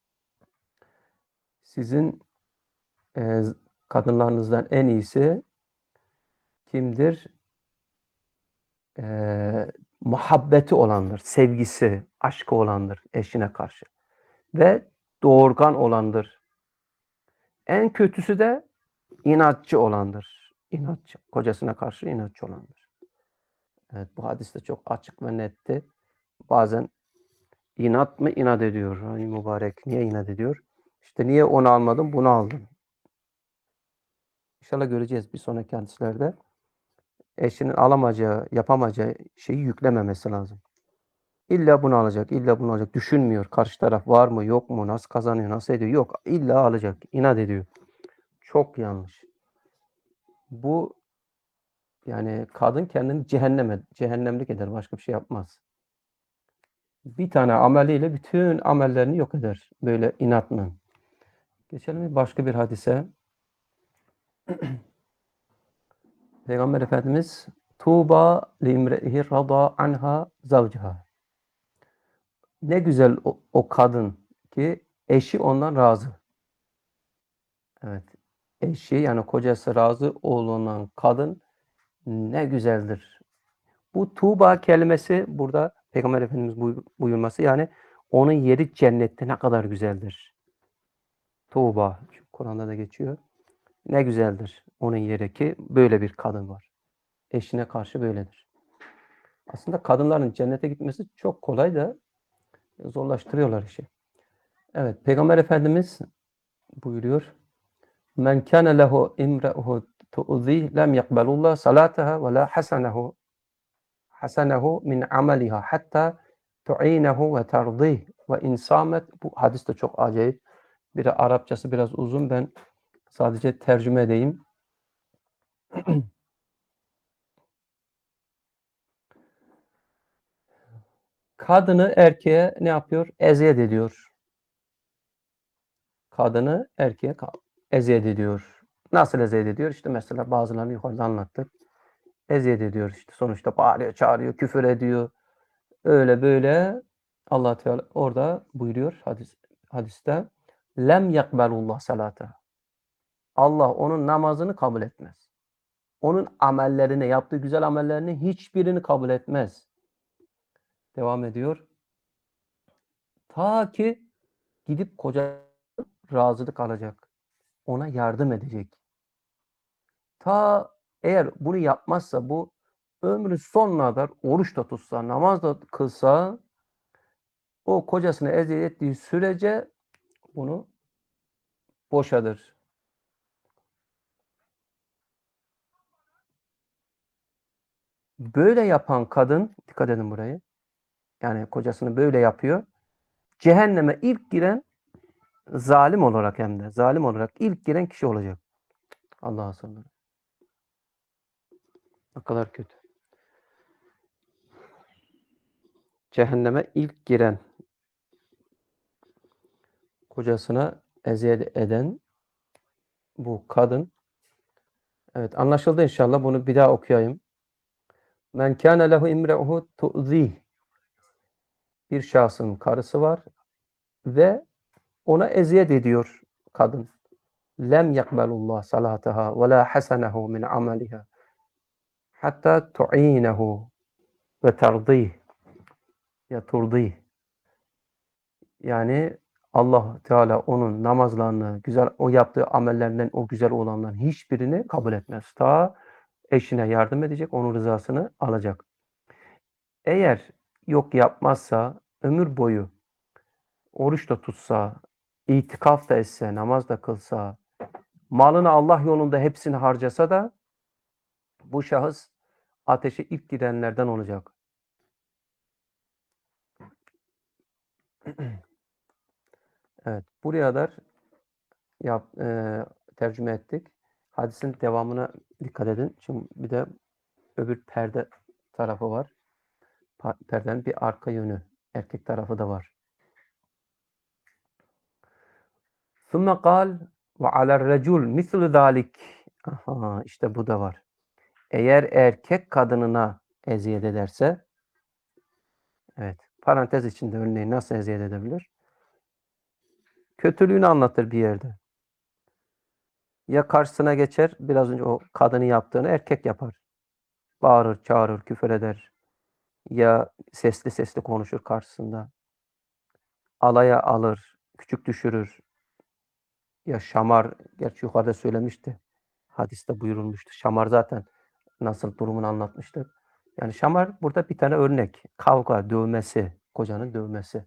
Sizin e, kadınlarınızdan en iyisi kimdir? E, muhabbeti olandır, sevgisi, aşkı olandır eşine karşı. Ve doğurgan olandır. En kötüsü de inatçı olandır. İnatçı, kocasına karşı inatçı olandır. Evet, bu hadis de çok açık ve netti. Bazen inat mı inat ediyor. Hani mübarek niye inat ediyor? İşte niye onu almadım, bunu aldım. İnşallah göreceğiz bir sonraki hadislerde. Eşinin alamayacağı, yapamayacağı şeyi yüklememesi lazım. İlla bunu alacak, illa bunu alacak. Düşünmüyor. Karşı taraf var mı, yok mu, nasıl kazanıyor, nasıl ediyor? Yok, illa alacak. İnat ediyor. Çok yanlış. Bu yani kadın kendini cehenneme, cehennemlik eder. Başka bir şey yapmaz. Bir tane ameliyle bütün amellerini yok eder. Böyle inatla. Geçelim başka bir hadise. Peygamber Efendimiz Tuğba li imre'ihi rada anha zavciha. Ne güzel o, o kadın ki eşi ondan razı. Evet. Eşi yani kocası razı olunan kadın ne güzeldir. Bu Tuğba kelimesi burada Peygamber Efendimiz buyurması yani onun yeri cennette ne kadar güzeldir. Tuğba. Kur'an'da da geçiyor. Ne güzeldir onun yeri ki böyle bir kadın var. Eşine karşı böyledir. Aslında kadınların cennete gitmesi çok kolay da zorlaştırıyorlar işi. Evet, Peygamber Efendimiz buyuruyor. Men kana lehu imra'uhu tu'zi lem yakbalullah salataha ve la hasanehu hasanehu min ameliha hatta tu'inehu ve tardih ve insamet. Bu hadis de çok acayip. Biri Arapçası biraz uzun. Ben sadece tercüme edeyim. Kadını erkeğe ne yapıyor? Eziyet ediyor. Kadını erkeğe eziyet ediyor. Nasıl eziyet ediyor? İşte mesela bazılarını yukarıda anlattık. Eziyet ediyor işte. Sonuçta bağırıyor, çağırıyor, küfür ediyor. Öyle böyle Allah Teala orada buyuruyor hadis, hadiste lem yakbelullah salata. Allah onun namazını kabul etmez. Onun amellerini, yaptığı güzel amellerini hiçbirini kabul etmez. Devam ediyor. Ta ki gidip koca razılık alacak. Ona yardım edecek. Ta eğer bunu yapmazsa bu ömrün sonuna kadar oruç da tutsa, namaz da kılsa o kocasını eziyet ettiği sürece bunu boşadır. Böyle yapan kadın, dikkat edin burayı, yani kocasını böyle yapıyor, cehenneme ilk giren zalim olarak hem de, zalim olarak ilk giren kişi olacak. Allah'a sallallahu. Ne kadar kötü. Cehenneme ilk giren, kocasına eziyet eden bu kadın. Evet, anlaşıldı inşallah. Bunu bir daha okuyayım. Men kâne lehu imre'uhu tu'zih. Bir şahsın karısı var ve ona eziyet ediyor kadın. Lem yakbelullah salataha ve la hasenehu min ameliha. Hatta tu'inehu ve tardih. Ya turdih. Yani Allah Teala onun namazlarını, güzel o yaptığı amellerinden o güzel olanların hiçbirini kabul etmez. Ta eşine yardım edecek, onun rızasını alacak. Eğer yok yapmazsa, ömür boyu oruç da tutsa, itikaf da etse, namaz da kılsa, malını Allah yolunda hepsini harcasa da bu şahıs ateşe ilk girenlerden olacak. Evet, buraya kadar yap, e, tercüme ettik. Hadisin devamına dikkat edin. Şimdi bir de öbür perde tarafı var. Perdenin bir arka yönü, erkek tarafı da var. ثُمَّ قَالْ وَعَلَى الرَّجُلِ مِثْلُ ذَٰلِكِ. Aha, işte bu da var. Eğer erkek kadınına eziyet ederse, evet, parantez içinde örneğin nasıl eziyet edebilir? Kötülüğünü anlatır bir yerde. Ya karşısına geçer, biraz önce o kadını yaptığını erkek yapar. Bağırır, çağırır, küfür eder. Ya sesli sesli konuşur karşısında. Alaya alır, küçük düşürür. Ya şamar, gerçi yukarıda söylemişti. Hadiste buyurulmuştu. Şamar zaten nasıl durumunu anlatmıştı. Yani şamar burada bir tane örnek. Kavga, dövmesi, kocanın dövmesi.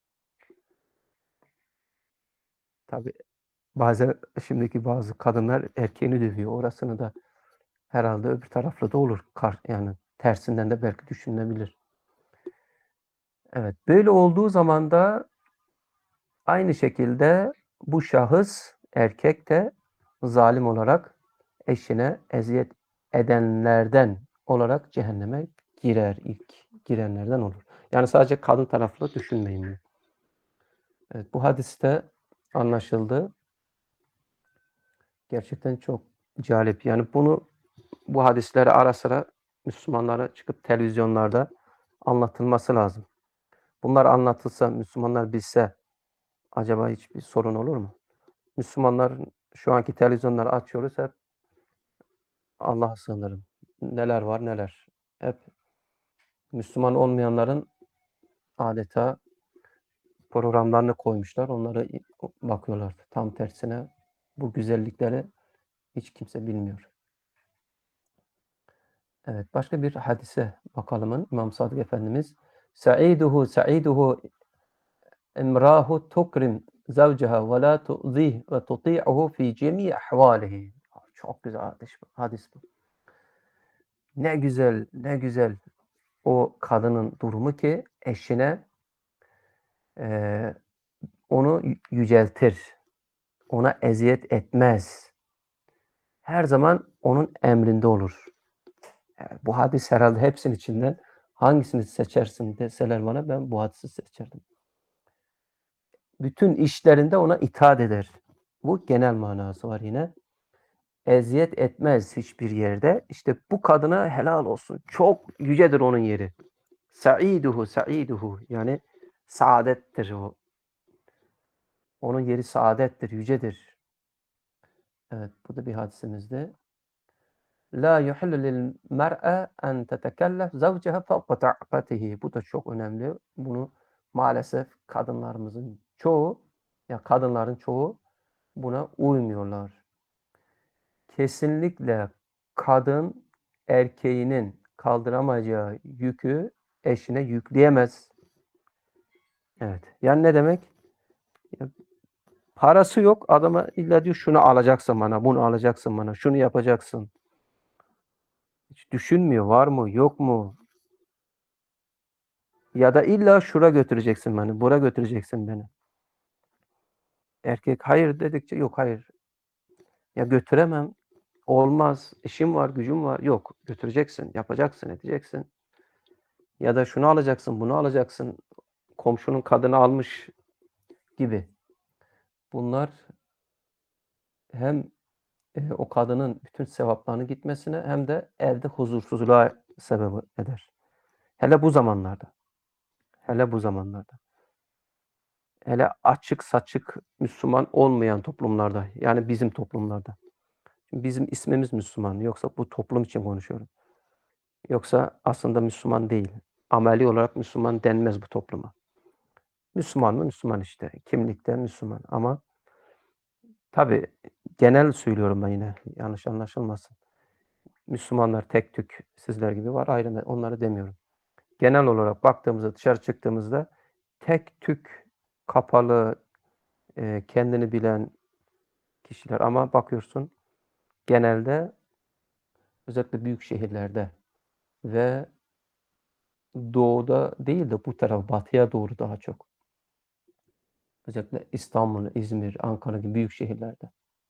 Tabii bazen şimdiki bazı kadınlar erkeğini dövüyor. Orasını da herhalde öbür taraflı da olur. Yani tersinden de belki düşünülebilir. Evet. Böyle olduğu zaman da aynı şekilde bu şahıs erkek de zalim olarak eşine eziyet edenlerden olarak cehenneme girer. İlk girenlerden olur. Yani sadece kadın taraflı düşünmeyin. Evet, bu hadiste anlaşıldı. Gerçekten çok cazip. Yani bunu bu hadisleri ara sıra Müslümanlara çıkıp televizyonlarda anlatılması lazım. Bunlar anlatılsa, Müslümanlar bilse acaba hiçbir sorun olur mu? Müslümanların şu anki televizyonları açıyoruz hep Allah'a sığınırım. Neler var neler. Hep Müslüman olmayanların adeta programlarını koymuşlar. Onları bakıyorlar. Tam tersine bu güzellikleri hiç kimse bilmiyor. Evet, başka bir hadise bakalım. İmam Sadık Efendimiz Sa'iduhu sa'iduhu imrahu tukrim zavceha ve la tu'zih ve tuti'uhu fi cemi ahvalihi. Çok güzel hadis, hadis bu. Ne güzel, ne güzel o kadının durumu ki eşine e, onu yüceltir. Ona eziyet etmez. Her zaman onun emrinde olur. Yani bu hadis herhalde hepsinin içinden hangisini seçersin deseler bana ben bu hadisi seçerdim. Bütün işlerinde ona itaat eder. Bu genel manası var yine. Eziyet etmez hiçbir yerde. İşte bu kadına helal olsun. Çok yücedir onun yeri. Sa'iduhu, sa'iduhu. Yani saadettir o. Onun yeri saadettir, yücedir. Evet, bu da bir hadisimizde. La yuhillu lil mer'e en tetekellef zavceha fevqa ta'atihi. Bu da çok önemli. Bunu maalesef kadınlarımızın çoğu, ya kadınların çoğu buna uymuyorlar. Kesinlikle kadın erkeğinin kaldıramayacağı yükü eşine yükleyemez. Evet. Yani ne demek? Ya, parası yok. Adama illa diyor şunu alacaksın bana, bunu alacaksın bana, şunu yapacaksın. Hiç düşünmüyor. Var mı, yok mu? Ya da illa şura götüreceksin beni, bura götüreceksin beni. Erkek hayır dedikçe yok hayır. Ya götüremem. Olmaz. İşim var, gücüm var. Yok. Götüreceksin, yapacaksın, edeceksin. Ya da şunu alacaksın, bunu alacaksın. Komşunun kadını almış gibi. Bunlar hem e, o kadının bütün sevaplarının gitmesine hem de evde huzursuzluğa sebep eder. Hele bu zamanlarda. Hele bu zamanlarda. Hele açık saçık Müslüman olmayan toplumlarda. Yani bizim toplumlarda. Bizim ismimiz Müslüman. Yoksa bu toplum için konuşuyorum. Yoksa aslında Müslüman değil. Ameli olarak Müslüman denmez bu topluma. Müslüman mı? Müslüman işte. Kimlikte Müslüman. Ama tabii genel söylüyorum ben yine. Yanlış anlaşılmasın. Müslümanlar tek tük sizler gibi var. Ayrı onları demiyorum. Genel olarak baktığımızda, dışarı çıktığımızda tek tük kapalı, e, kendini bilen kişiler. Ama bakıyorsun genelde özellikle büyük şehirlerde ve doğuda değil de bu taraf batıya doğru daha çok. Özellikle İstanbul, İzmir, Ankara gibi büyük şehirlerde.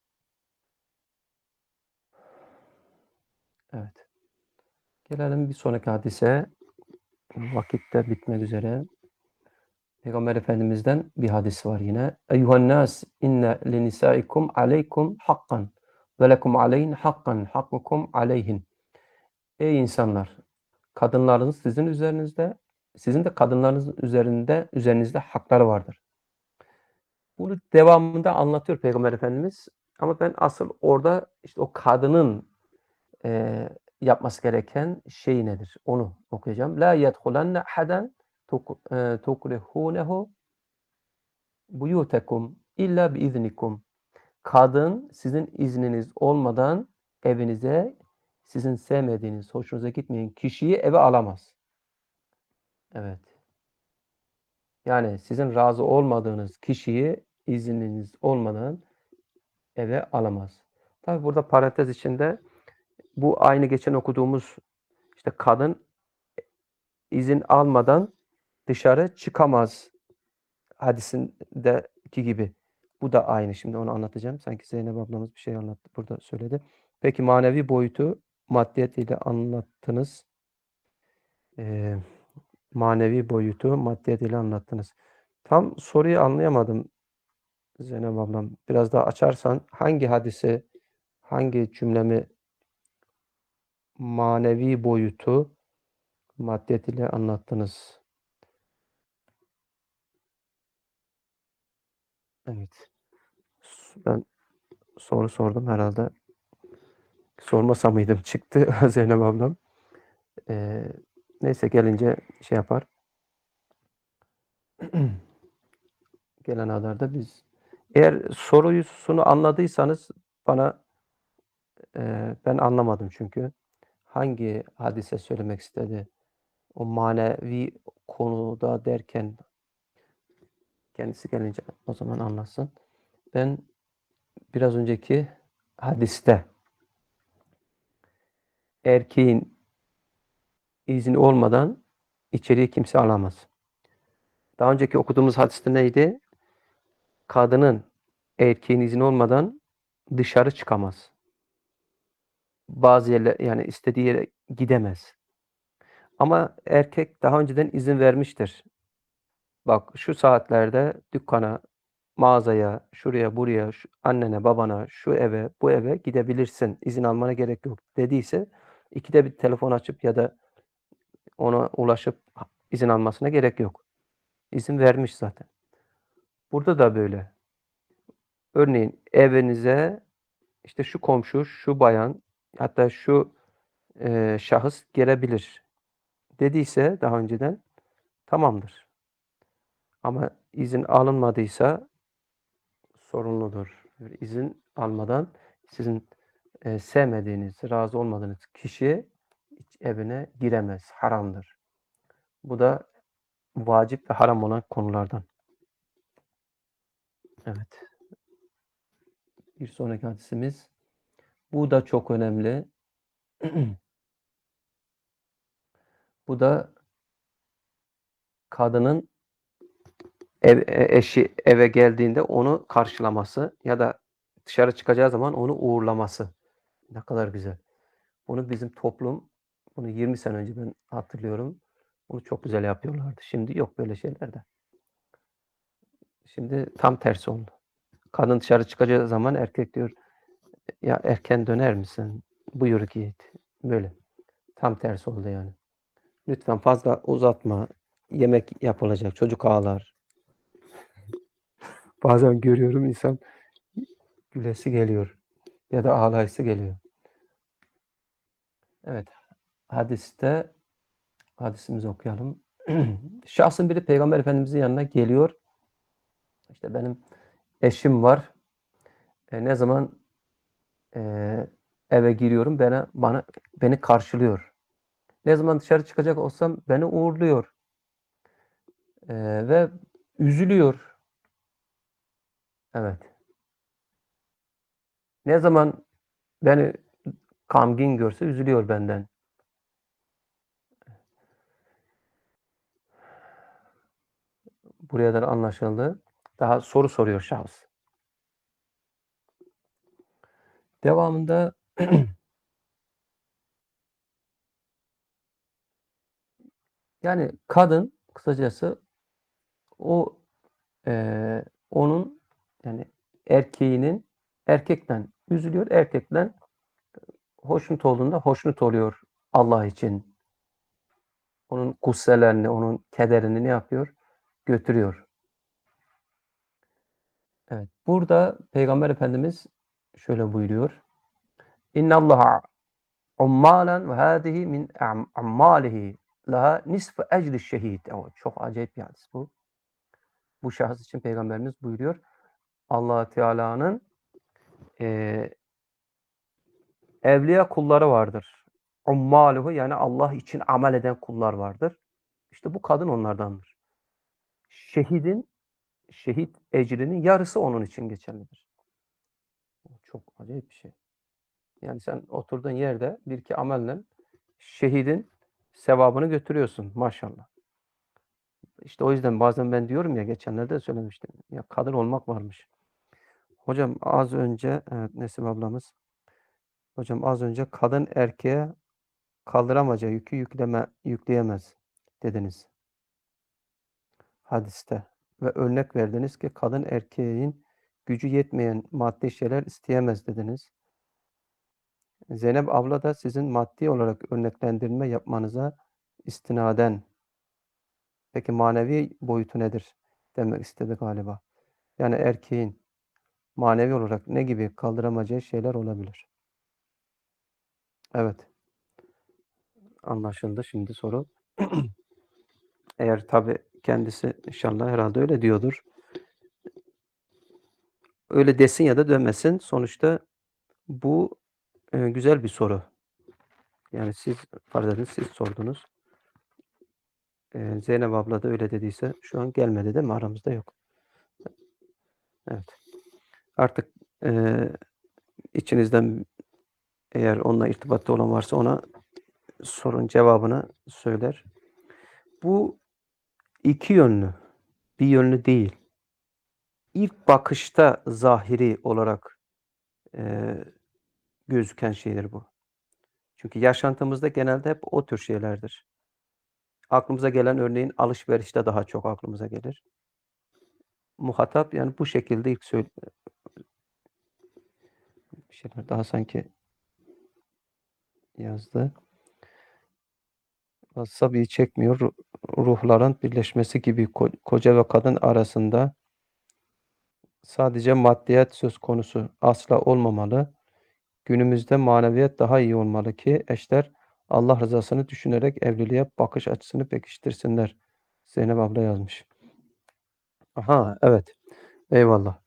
Evet. Gelelim bir sonraki hadise. Vakit de bitmek üzere. Peygamber Efendimiz'den bir hadis var yine. Eyyuhannas inne linisaikum aleykum hakkan ve lekum aleyhin hakkan hakkukum aleyhin. Ey insanlar! Kadınlarınız sizin üzerinizde, sizin de kadınlarınızın üzerinde üzerinizde hakları vardır. Bunu devamında anlatıyor Peygamber Efendimiz. Ama ben asıl orada işte o kadının e, yapması gereken şey nedir? Onu okuyacağım. La yedhulenne ahaden tukrihunehu buyutekum illa biiznikum. Kadın sizin izniniz olmadan evinize sizin sevmediğiniz, hoşunuza gitmeyen kişiyi eve alamaz. Evet. Yani sizin razı olmadığınız kişiyi izniniz olmadan eve alamaz. Tabi burada parantez içinde bu aynı geçen okuduğumuz işte kadın izin almadan dışarı çıkamaz hadisindeki gibi. Bu da aynı. Şimdi onu anlatacağım. Sanki Zeynep ablamız bir şey anlattı. Burada söyledi. Peki manevi boyutu maddiyetiyle anlattınız. Ee, manevi boyutu maddiyetiyle anlattınız. Tam soruyu anlayamadım Zeynep ablam. Biraz daha açarsan hangi hadise, hangi cümlemi manevi boyutu maddiyetiyle anlattınız? Evet. S ben soru sordum herhâlde. Sormasa mıydım? Çıktı Zeynep ablam. Eee, neyse gelince şey yapar. Gelen haberde biz eğer sorusunu anladıysanız bana eee, ben anlamadım çünkü. Hangi hadise söylemek istedi? O manevi konuda derken kendisi gelince o zaman anlatsın. Ben biraz önceki hadiste erkeğin izni olmadan içeriye kimse alamaz. Daha önceki okuduğumuz hadiste neydi? Kadının erkeğin izni olmadan dışarı çıkamaz. Bazı yerler yani istediği yere gidemez. Ama erkek daha önceden izin vermiştir. Bak şu saatlerde dükkana, mağazaya, şuraya, buraya, şu annene, babana, şu eve, bu eve gidebilirsin. İzin almana gerek yok dediyse ikide bir telefon açıp ya da ona ulaşıp izin almasına gerek yok. İzin vermiş zaten. Burada da böyle. Örneğin evinize işte şu komşu, şu bayan hatta şu, eee, şahıs gelebilir dediyse daha önceden tamamdır. Ama izin alınmadıysa sorumludur. İzin almadan sizin, eee, sevmediğiniz, razı olmadığınız kişi hiç evine giremez, haramdır. Bu da vacip ve haram olan konulardan. Evet. Bir sonraki hadisimiz. Bu da çok önemli. Bu da kadının ev e eşi eve geldiğinde onu karşılaması ya da dışarı çıkacağı zaman onu uğurlaması. Ne kadar güzel. Bunu bizim toplum, bunu yirmi sene önce ben hatırlıyorum. Bunu çok güzel yapıyorlardı. Şimdi yok böyle şeyler de. Şimdi tam tersi oldu. Kadın dışarı çıkacağı zaman erkek diyor, "Ya erken döner misin? Buyur git." Böyle. Tam tersi oldu yani. Lütfen fazla uzatma. Yemek yapılacak, çocuk ağlar. Bazen görüyorum insan gülesi geliyor ya da ağlayası geliyor. Evet, hadiste hadisimizi okuyalım. Şahsın biri Peygamber Efendimizin yanına geliyor. İşte benim eşim var. E, ne zaman eee, eve giriyorum bana bana beni karşılıyor. Ne zaman dışarı çıkacak olsam beni uğurluyor. Eee, ve üzülüyor. Evet. Ne zaman beni kamgin görse üzülüyor benden. Buraya kadar anlaşıldı. Daha soru soruyor şahıs. Devamında yani kadın kısacası o eee, onun yani erkeğinin erkekten üzülüyor, erkekten hoşnut olduğunda hoşnut oluyor Allah için. Onun gusselerini, onun kederini ne yapıyor? Götürüyor. Evet. Burada Peygamber Efendimiz şöyle buyuruyor. İnnallaha ummalen ve hâzihi min am ammâlihi laha nisfu ecri şehîd. Evet, çok acayip bir hadis bu. Bu şahıs için Peygamberimiz buyuruyor. Allah Teala'nın eee, evliya kulları vardır. Ummaluhu yani Allah için amel eden kullar vardır. İşte bu kadın onlardandır. Şehidin şehit ecrinin yarısı onun için geçerlidir. Çok acayip bir şey. Yani sen oturduğun yerde bir iki amelle şehidin sevabını götürüyorsun maşallah. İşte o yüzden bazen ben diyorum ya geçenlerde de söylemiştim. Ya kadın olmak varmış. Hocam az önce evet Nesim ablamız. Hocam az önce kadın erkeğe kaldıramayacağı yükü yükleme yükleyemez dediniz hadiste. Ve örnek verdiniz ki kadın erkeğin gücü yetmeyen maddi şeyler isteyemez dediniz. Zeynep abla da sizin maddi olarak örneklendirme yapmanıza istinaden peki manevi boyutu nedir demek istedi galiba. Yani erkeğin manevi olarak ne gibi kaldıramayacağı şeyler olabilir? Evet. Anlaşıldı şimdi soru. Eğer tabii kendisi inşallah herhâlde öyle diyordur. Öyle desin ya da demesin sonuçta bu, eee, güzel bir soru. Yani siz farz edin siz sordunuz. Eee, Zeynep abla da öyle dediyse şu an gelmedi değil mi? Aramızda yok. Evet. Artık, eee, içinizden eğer onunla irtibatta olan varsa ona sorunun cevabını söyler. Bu iki yönlü, bir yönlü değil. İlk bakışta zahiri olarak, eee, gözüken şeydir bu. Çünkü yaşantımızda genelde hep o tür şeylerdir. Aklımıza gelen örneğin alışverişte daha çok aklımıza gelir. Muhatap yani bu şekilde ilk söyle bir şeyler daha sanki yazdı. Asabiyi çekmiyor. Ru ruhların birleşmesi gibi ko koca ve kadın arasında sadece maddiyat söz konusu asla olmamalı. Günümüzde maneviyat daha iyi olmalı ki eşler Allah rızasını düşünerek evliliğe bakış açısını pekiştirsinler. Zeynep abla yazmış. Aha, evet. Eyvallah.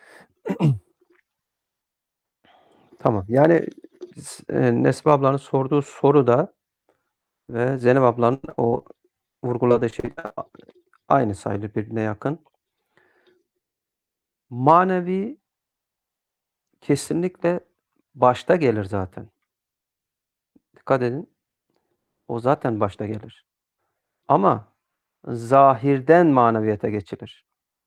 Tamam. Yani s eee, Nesliha ablanın sorduğu soruda ve Zeynep ablanın o vurguladığı şey de a aynı sayılır, birbirine yakın. Manevi kesinlikle başta gelir zaten. Dikkat edin, o zaten başta gelir. Ama zahirden maneviyata geçilir.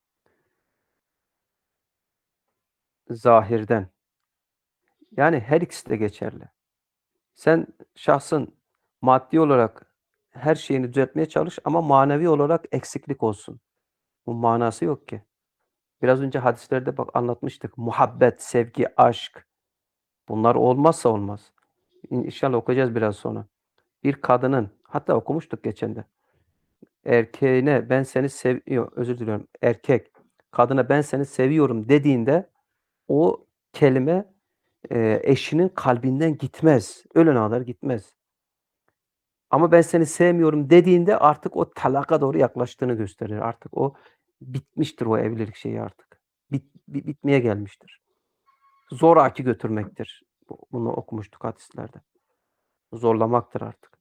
Zahirden. Yani her ikisi de geçerli. Sen şahsın maddi olarak her şeyini düzeltmeye çalış ama manevi olarak eksiklik olsun. Bu manası yok ki. Biraz önce hadislerde bak anlatmıştık. Muhabbet, sevgi, aşk bunlar olmazsa olmaz. İnşallah okuyacağız biraz sonra. Bir kadının hatta okumuştuk geçen de. Erkeğine ben seni sev yok özür diliyorum. Erkek kadına ben seni seviyorum dediğinde o kelime, eee, eşinin kalbinden gitmez. Ölene kadar gitmez. Ama ben seni sevmiyorum dediğinde artık o talaka doğru yaklaştığını gösterir. Artık o bitmiştir o evlilik şeyi artık. Bit bi bitmeye gelmiştir. Zoraki götürmektir. Bu bunu okumuştuk hadislerde. Zorlamaktır artık.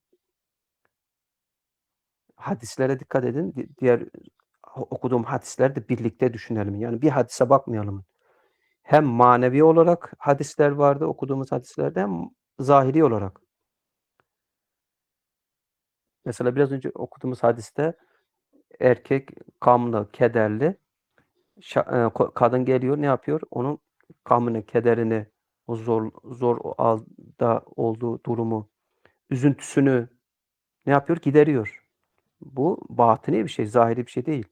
Hadislere dikkat edin. Di diğer o okuduğum hadisleri de birlikte düşünelim. Yani bir hadise bakmayalım. Hem manevi olarak hadisler vardı okuduğumuz hadislerde hem zahiri olarak. Mesela biraz önce okuduğumuz hadiste erkek gamlı, kederli, şa eee, ko kadın geliyor, ne yapıyor? Onun gamını, kederini, o zor zor o alda olduğu durumu, üzüntüsünü ne yapıyor? Gideriyor. Bu batini bir şey, zahiri bir şey değil.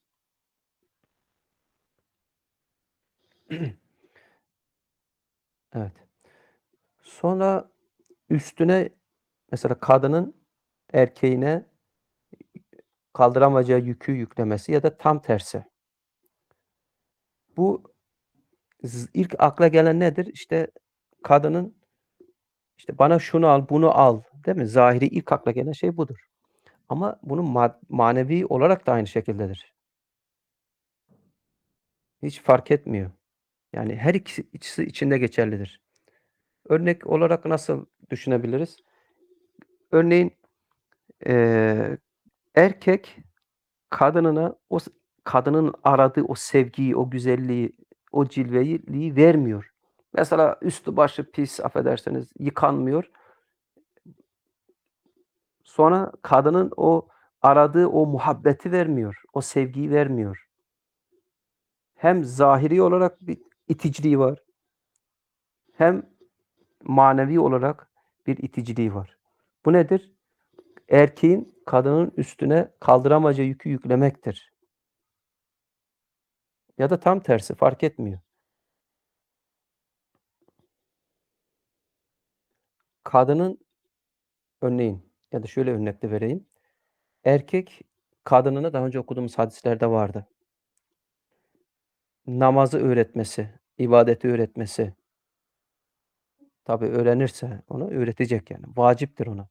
Evet. Sonra üstüne mesela kadının erkeğine kaldıramayacağı yükü yüklemesi ya da tam tersi. Bu z ilk akla gelen nedir? İşte kadının, işte, "Bana şunu al, bunu al." değil mi? Zahiri ilk akla gelen şey budur. Ama bunun mad manevi olarak da aynı şekildedir. Hiç fark etmiyor. Yani her ikisi ikisi için de geçerlidir. Örnek olarak nasıl düşünebiliriz? Örneğin, eee, erkek kadınına o s kadının aradığı o sevgiyi, o güzelliği, o cilveliği vermiyor. Mesela üstü başı pis, affedersiniz, yıkanmıyor. Sonra kadının o aradığı o muhabbeti vermiyor, o sevgiyi vermiyor. Hem zahiri olarak bir iticiliği var hem manevi olarak bir iticiliği var. Bu nedir? Erkeğin kadının üstüne kaldıramayacağı yükü yüklemektir. Ya da tam tersi fark etmiyor. Kadının örneğin ya da şöyle örnek de vereyim. Erkek kadınına daha önce okuduğumuz hadislerde vardı. namazı öğretmesi, ibadeti öğretmesi. Tabii öğrenirse onu öğretecek yani. Vaciptir ona.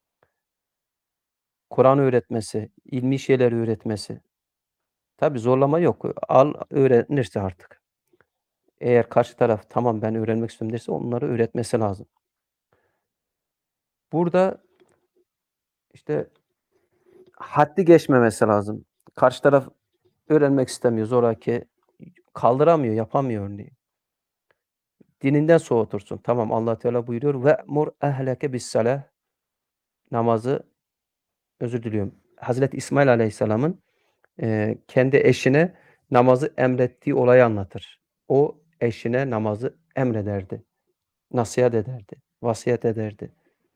Kur'an öğretmesi, ilmi şeyler öğretmesi. Tabii zorlama yok. Al, öğrenirse artık. Eğer karşı taraf tamam ben öğrenmek istiyorum derse onları öğretmesi lazım. Burada işte haddi geçmemesi lazım. Karşı taraf öğrenmek istemiyor, zoraki kaldıramıyor, yapamıyor örneğin. Dininden soğutursun. Tamam Allah Teala buyuruyor ve mur ehleke bis salah namazı özür diliyorum. Hazreti İsmail Aleyhisselam'ın eee, kendi eşine namazı emrettiği olayı anlatır. O eşine namazı emrederdi. Nasihat ederdi. Vasiyet ederdi.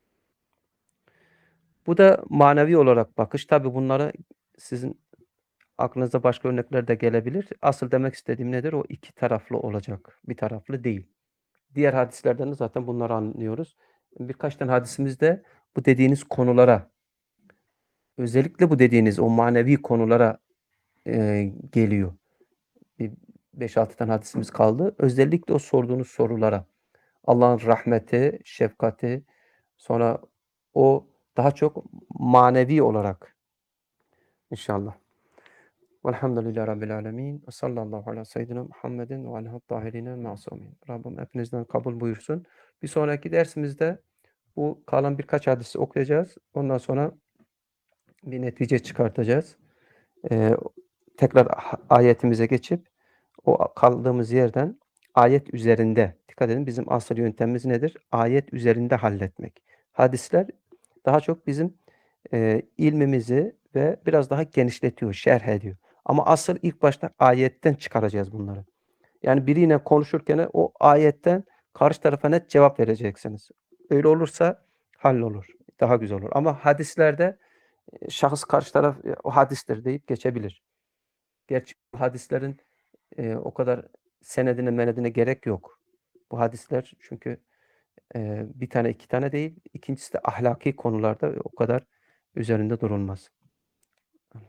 Bu da manevi olarak bakış. Tabii bunları sizin aklınıza başka örnekler de gelebilir. Asıl demek istediğim nedir? O iki taraflı olacak. Bir taraflı değil. Diğer hadislerden de zaten bunları anlıyoruz. Birkaç tane hadisimizde bu dediğiniz konulara, özellikle bu dediğiniz o manevi konulara eee, geliyor. Bir beş altı tane hadisimiz kaldı. Özellikle o sorduğunuz sorulara. Allah'ın rahmeti, şefkati, sonra o daha çok manevi olarak inşallah. Velhamdülillahi Rabbil alemin. Ve sallallahu ala seyyidina Muhammedin ve aleyhi tahirine masumin. Rabbim hepinizden kabul buyursun. Bir sonraki dersimizde bu kalan birkaç hadisi okuyacağız. Ondan sonra bir netice çıkartacağız. Eee, tekrar ayetimize geçip o kaldığımız yerden ayet üzerinde, dikkat edin bizim asıl yöntemimiz nedir? Ayet üzerinde halletmek. Hadisler daha çok bizim eee, ilmimizi ve biraz daha genişletiyor, şerh ediyor. Ama asıl ilk başta ayetten çıkaracağız bunları. Yani biriyle konuşurken o ayetten karşı tarafa net cevap vereceksiniz. Öyle olursa hallolur. Daha güzel olur. Ama hadislerde e, şahıs karşı taraf e, o hadistir deyip geçebilir. Gerçi hadislerin e, o kadar senedine menedine gerek yok. Bu hadisler çünkü e, bir tane iki tane değil. İkincisi de ahlaki konularda o kadar üzerinde durulmaz.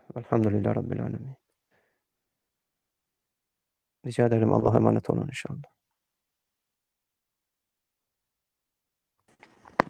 Elhamdülillahi Rabbil alemin. Rica ederim. Allah'a emanet olun inşallah.